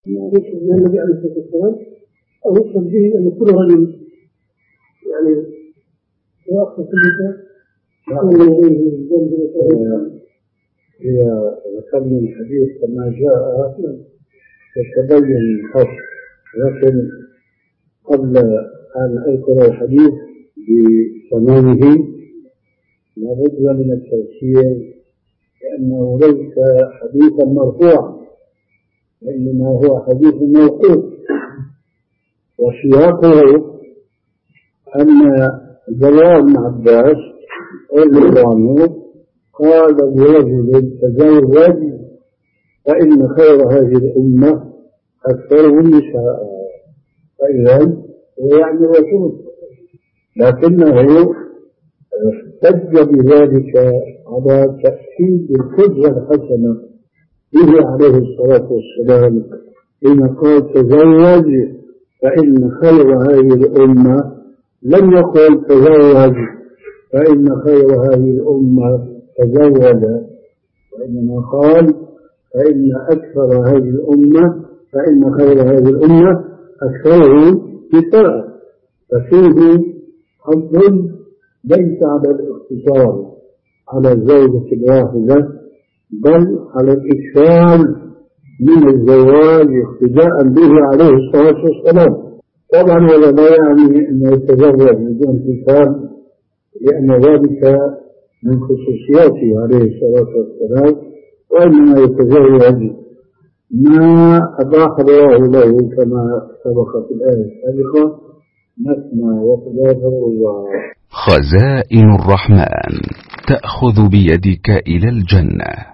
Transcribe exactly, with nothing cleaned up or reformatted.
يشهد أن النبي عليه الصلاة والسلام أو يشهد به أن كل رجل يعني يأخذ كل إذا ذكرنا الحديث كما جاء يتبين الحصر، لكن قبل أن أذكر الحديث بتمامه لابد من التفسير، لأنه ليس حديثا مرفوعا وإنما هو حديث موقوف، وسياقه أن زوال بن عباس رضي الله عنه قال لرجل تزوج فإن خير هذه الأمة أكثرهم نساء، فإذا هو يعني رسول، لكنه احتج بذلك على تأكيد القدوة الحسنة به عليه الصلاة والسلام حين قال تزوج فإن خير هذه الأمة، لم يقل تزوج فإن خير هذه الأمة تزوج، وإنما قال فإن أكثر هذه الأمة فإن خير هذه الأمة أكثرهم نساء، ففيه حظ ليس على الاقتصار على الزوجة الواحدة بل على الإكثار من الزواج اقتداء به عليه الصلاة والسلام. طبعا هذا لا يعني أنه يتزوج بدون حساب، لأن ذلك من خصوصياته عليه الصلاة والسلام، وإنما يتزوج ما أباح الله له كما سبق في الآية السابقة مثنى وثلاث ورباع. خزائن الرحمن تأخذ بيدك إلى الجنة.